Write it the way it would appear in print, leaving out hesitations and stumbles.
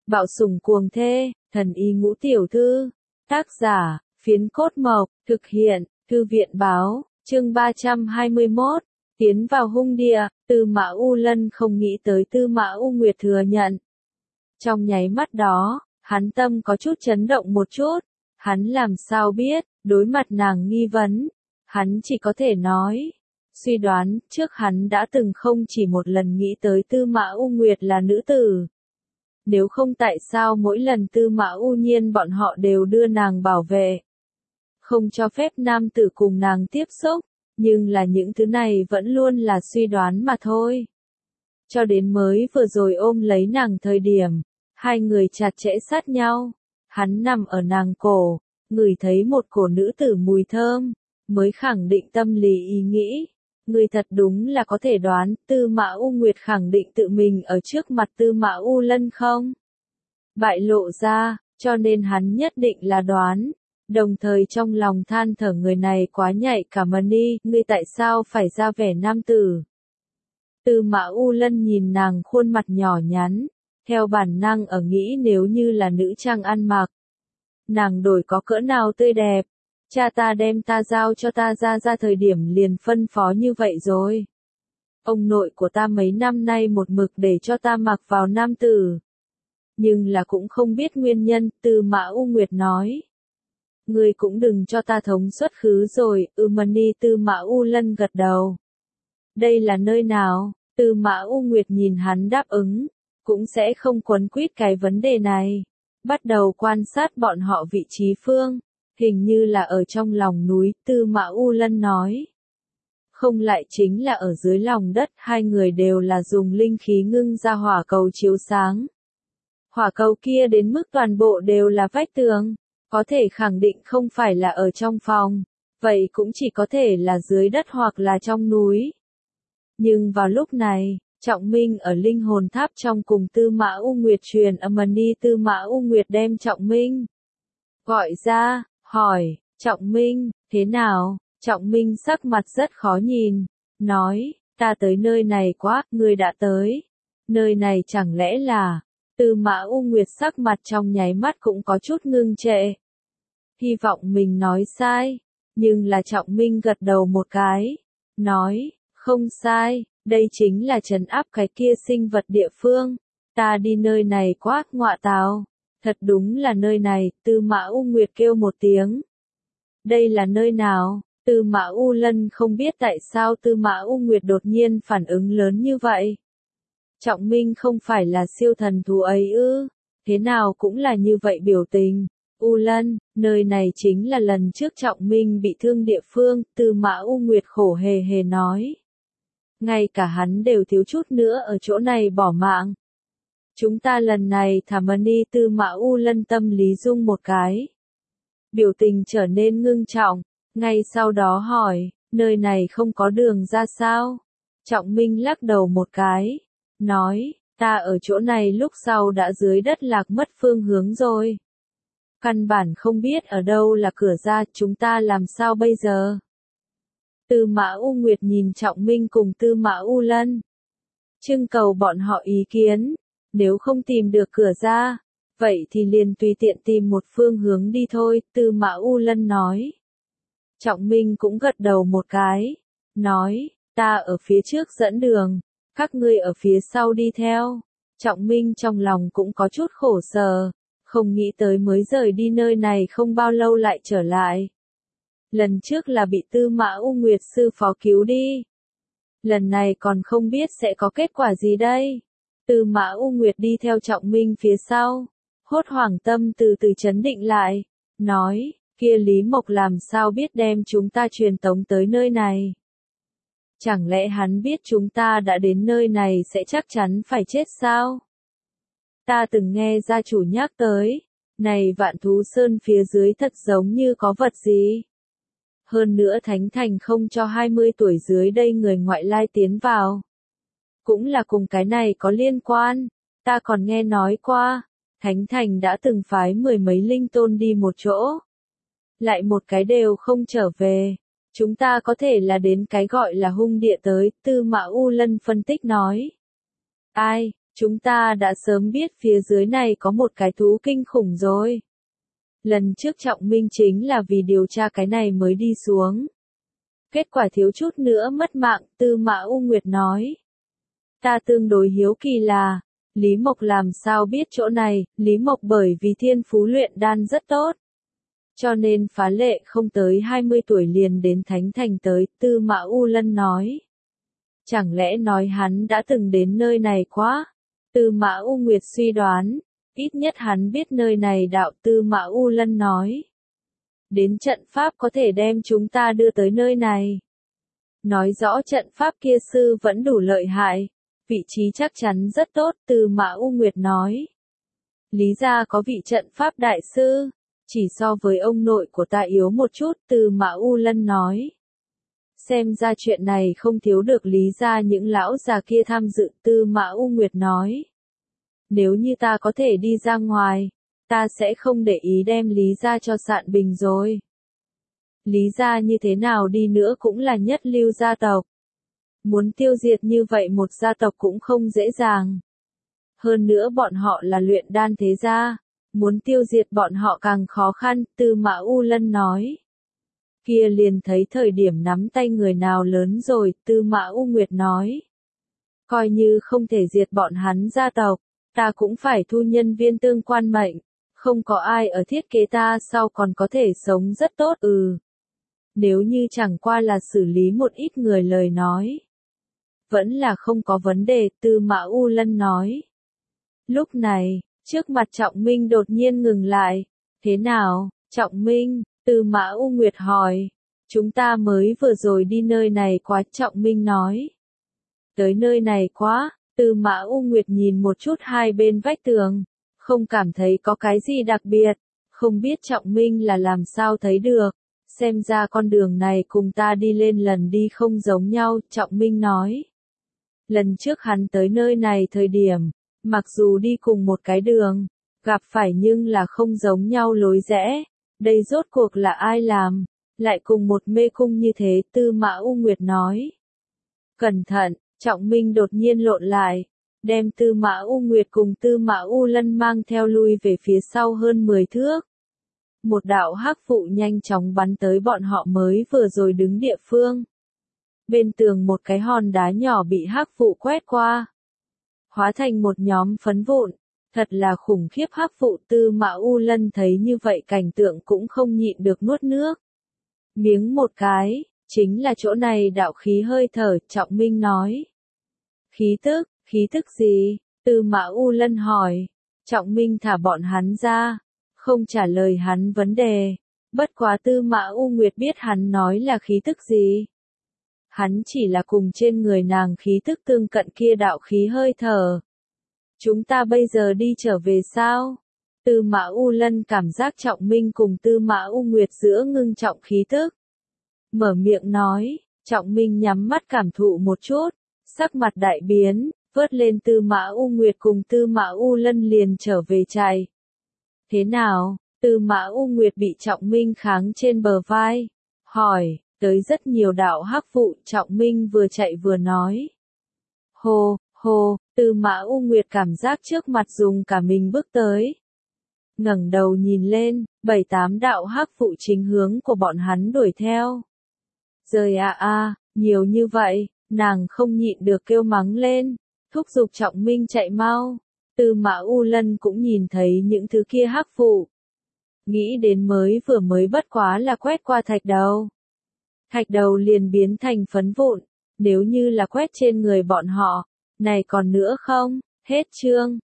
Bạo sủng cuồng thê, thần y ngũ tiểu thư. Tác giả, Phiến Cốt Mộc, thực hiện, Thư viện báo, chương 321, tiến vào hung địa, Tư Mã U Lân không nghĩ tới Tư Mã U Nguyệt thừa nhận. Trong nháy mắt đó, hắn tâm có chút chấn động một chút, hắn làm sao biết, đối mặt nàng nghi vấn, hắn chỉ có thể nói. Suy đoán, trước hắn đã từng không chỉ một lần nghĩ tới Tư Mã U Nguyệt là nữ tử. Nếu không tại sao mỗi lần Tư Mã U Nhiên bọn họ đều đưa nàng bảo vệ. Không cho phép nam tử cùng nàng tiếp xúc, nhưng là những thứ này vẫn luôn là suy đoán mà thôi. Cho đến mới vừa rồi ôm lấy nàng thời điểm, hai người chặt chẽ sát nhau, hắn nằm ở nàng cổ, ngửi thấy một cổ nữ tử mùi thơm, mới khẳng định tâm lý ý nghĩ. Người thật đúng là có thể đoán, Tư Mã U Nguyệt khẳng định tự mình ở trước mặt Tư Mã U Lân không? Bại lộ ra, cho nên hắn nhất định là đoán. Đồng thời trong lòng than thở người này quá nhạy cảm đi, ngươi tại sao phải ra vẻ nam tử? Tư Mã U Lân nhìn nàng khuôn mặt nhỏ nhắn, theo bản năng ở nghĩ nếu như là nữ trang ăn mặc. Nàng đổi có cỡ nào tươi đẹp. Cha ta đem ta giao cho ta ra thời điểm liền phân phó như vậy rồi. Ông nội của ta mấy năm nay một mực để cho ta mặc vào nam tử. Nhưng là cũng không biết nguyên nhân, Tư Mã U Nguyệt nói. Ngươi cũng đừng cho ta thống xuất khứ rồi, Mani. Tư Mã U Lân gật đầu. Đây là nơi nào? Tư Mã U Nguyệt nhìn hắn đáp ứng, cũng sẽ không quấn quýt cái vấn đề này. Bắt đầu quan sát bọn họ vị trí phương. Hình như là ở trong lòng núi, Tư Mã U Lân nói. Không lại chính là ở dưới lòng đất, hai người đều là dùng linh khí ngưng ra hỏa cầu chiếu sáng. Hỏa cầu kia đến mức toàn bộ đều là vách tường, có thể khẳng định không phải là ở trong phòng, vậy cũng chỉ có thể là dưới đất hoặc là trong núi. Nhưng vào lúc này, Trọng Minh ở linh hồn tháp trong cùng Tư Mã U Nguyệt truyền âm đi. Tư Mã U Nguyệt đem Trọng Minh gọi ra, hỏi, Trọng Minh, thế nào? Trọng Minh sắc mặt rất khó nhìn, nói, ta tới nơi này quá, ngươi đã tới. Nơi này chẳng lẽ là, Tư Mã U Nguyệt sắc mặt trong nháy mắt cũng có chút ngưng trệ. Hy vọng mình nói sai, nhưng là Trọng Minh gật đầu một cái, nói, không sai, đây chính là trấn áp cái kia sinh vật địa phương. Ta đi nơi này quá, ngọa tào. Thật đúng là nơi này, Tư Mã U Nguyệt kêu một tiếng. Đây là nơi nào? Tư Mã U Lân không biết tại sao Tư Mã U Nguyệt đột nhiên phản ứng lớn như vậy. Trọng Minh không phải là siêu thần thú ấy ư? Thế nào cũng là như vậy biểu tình. U Lân, nơi này chính là lần trước Trọng Minh bị thương địa phương, Tư Mã U Nguyệt khổ hề hề nói. Ngay cả hắn đều thiếu chút nữa ở chỗ này bỏ mạng. Chúng ta lần này thả Mani. Tư Mã U Lân tâm lý rung một cái. Biểu tình trở nên ngưng trọng, ngay sau đó hỏi, nơi này không có đường ra sao? Trọng Minh lắc đầu một cái, nói, ta ở chỗ này lúc sau đã dưới đất lạc mất phương hướng rồi. Căn bản không biết ở đâu là cửa ra, chúng ta làm sao bây giờ? Tư Mã U Nguyệt nhìn Trọng Minh cùng Tư Mã U Lân. Trưng cầu bọn họ ý kiến. Nếu không tìm được cửa ra, vậy thì liền tùy tiện tìm một phương hướng đi thôi, Tư Mã U Lân nói. Trọng Minh cũng gật đầu một cái, nói, ta ở phía trước dẫn đường, các ngươi ở phía sau đi theo. Trọng Minh trong lòng cũng có chút khổ sở, không nghĩ tới mới rời đi nơi này không bao lâu lại trở lại. Lần trước là bị Tư Mã U Nguyệt sư phó cứu đi. Lần này còn không biết sẽ có kết quả gì đây. Tư Mã U Nguyệt đi theo Trọng Minh phía sau, hốt hoảng tâm từ từ trấn định lại, nói, kia Lý Mộc làm sao biết đem chúng ta truyền tống tới nơi này? Chẳng lẽ hắn biết chúng ta đã đến nơi này sẽ chắc chắn phải chết sao? Ta từng nghe gia chủ nhắc tới, này Vạn Thú Sơn phía dưới thật giống như có vật gì. Hơn nữa Thánh Thành không cho 20 tuổi dưới đây người ngoại lai tiến vào. Cũng là cùng cái này có liên quan, ta còn nghe nói qua, Thánh Thành đã từng phái mười mấy linh tôn đi một chỗ. Lại một cái đều không trở về, chúng ta có thể là đến cái gọi là hung địa tới, Tư Mã U Lân phân tích nói. Ai, Chúng ta đã sớm biết phía dưới này có một cái thú kinh khủng rồi. Lần trước Trọng Minh chính là vì điều tra cái này mới đi xuống. Kết quả thiếu chút nữa mất mạng, Tư Mã U Nguyệt nói. Ta tương đối hiếu kỳ là, Lý Mộc làm sao biết chỗ này, Lý Mộc bởi vì thiên phú luyện đan rất tốt. Cho nên phá lệ không tới 20 tuổi liền đến Thánh Thành tới, Tư Mã U Lân nói. Chẳng lẽ nói hắn đã từng đến nơi này quá? Tư Mã U Nguyệt suy đoán, ít nhất hắn biết nơi này đạo, Tư Mã U Lân nói. Đến trận pháp có thể đem chúng ta đưa tới nơi này. Nói rõ trận pháp kia sư vẫn đủ lợi hại, vị trí chắc chắn rất tốt, Tư Mã U Nguyệt nói. Lý gia có vị trận pháp đại sư, chỉ so với ông nội của ta yếu một chút, Tư Mã U Lân nói. Xem ra chuyện này không thiếu được Lý gia những lão già kia tham dự, Tư Mã U Nguyệt nói. Nếu như ta có thể đi ra ngoài, ta sẽ không để ý đem Lý gia cho sạn bình rồi. Lý gia như thế nào đi nữa cũng là nhất lưu gia tộc. Muốn tiêu diệt như vậy một gia tộc cũng không dễ dàng. Hơn nữa bọn họ là luyện đan thế gia, muốn tiêu diệt bọn họ càng khó khăn, Tư Mã U Lân nói. Kia liền thấy thời điểm nắm tay người nào lớn rồi, Tư Mã U Nguyệt nói. Coi như không thể diệt bọn hắn gia tộc, ta cũng phải thu nhân viên tương quan mệnh, không có ai ở thiết kế ta sau còn có thể sống rất tốt, Nếu như chẳng qua là xử lý một ít người lời nói. Vẫn là không có vấn đề, Tư Mã U Lân nói. Lúc này, trước mặt Trọng Minh đột nhiên ngừng lại. Thế nào, Trọng Minh? Tư Mã U Nguyệt hỏi. Chúng ta mới vừa rồi đi nơi này quá, Trọng Minh nói. Tới nơi này quá, Tư Mã U Nguyệt nhìn một chút hai bên vách tường. Không cảm thấy có cái gì đặc biệt. Không biết Trọng Minh là làm sao thấy được. Xem ra con đường này cùng ta đi lên lần đi không giống nhau, Trọng Minh nói. Lần trước hắn tới nơi này thời điểm, mặc dù đi cùng một cái đường, gặp phải nhưng là không giống nhau lối rẽ. Đây rốt cuộc là ai làm, lại cùng một mê cung như thế, Tư Mã U Nguyệt nói. Cẩn thận, Trọng Minh đột nhiên lộn lại, đem Tư Mã U Nguyệt cùng Tư Mã U Lân mang theo lui về phía sau hơn 10 thước. Một đạo hắc vụ nhanh chóng bắn tới bọn họ mới vừa rồi đứng địa phương. Bên tường một cái hòn đá nhỏ bị hắc vụ quét qua, hóa thành một nhóm phấn vụn, thật là khủng khiếp hắc vụ. Tư Mã U Lân thấy như vậy cảnh tượng cũng không nhịn được nuốt nước. Miếng một cái, chính là chỗ này đạo khí hơi thở, Trọng Minh nói. Khí tức gì? Tư Mã U Lân hỏi. Trọng Minh thả bọn hắn ra, không trả lời hắn vấn đề. Bất quá Tư Mã U Nguyệt biết hắn nói là khí tức gì. Hắn chỉ là cùng trên người nàng khí tức tương cận kia đạo khí hơi thở. Chúng ta bây giờ đi trở về sao? Tư Mã U Lân cảm giác Trọng Minh cùng Tư Mã U Nguyệt giữa ngưng trọng khí tức. Mở miệng nói, Trọng Minh nhắm mắt cảm thụ một chút, sắc mặt đại biến, vớt lên Tư Mã U Nguyệt cùng Tư Mã U Lân liền trở về chạy. Thế nào? Tư Mã U Nguyệt bị Trọng Minh kháng trên bờ vai, hỏi. Tới rất nhiều đạo hắc vụ, Trọng Minh vừa chạy vừa nói. Hồ, Tư Mã U Nguyệt cảm giác trước mặt dùng cả mình bước tới. Ngẩng đầu nhìn lên, 7-8 đạo hắc vụ chính hướng của bọn hắn đuổi theo. Rời nhiều như vậy, nàng không nhịn được kêu mắng lên, thúc giục Trọng Minh chạy mau. Tư Mã U Lân cũng nhìn thấy những thứ kia hắc vụ. Nghĩ đến mới bất quá là quét qua thạch đầu. Thạch đầu liền biến thành phấn vụn, nếu như là quét trên người bọn họ, này còn nữa không? Hết chương.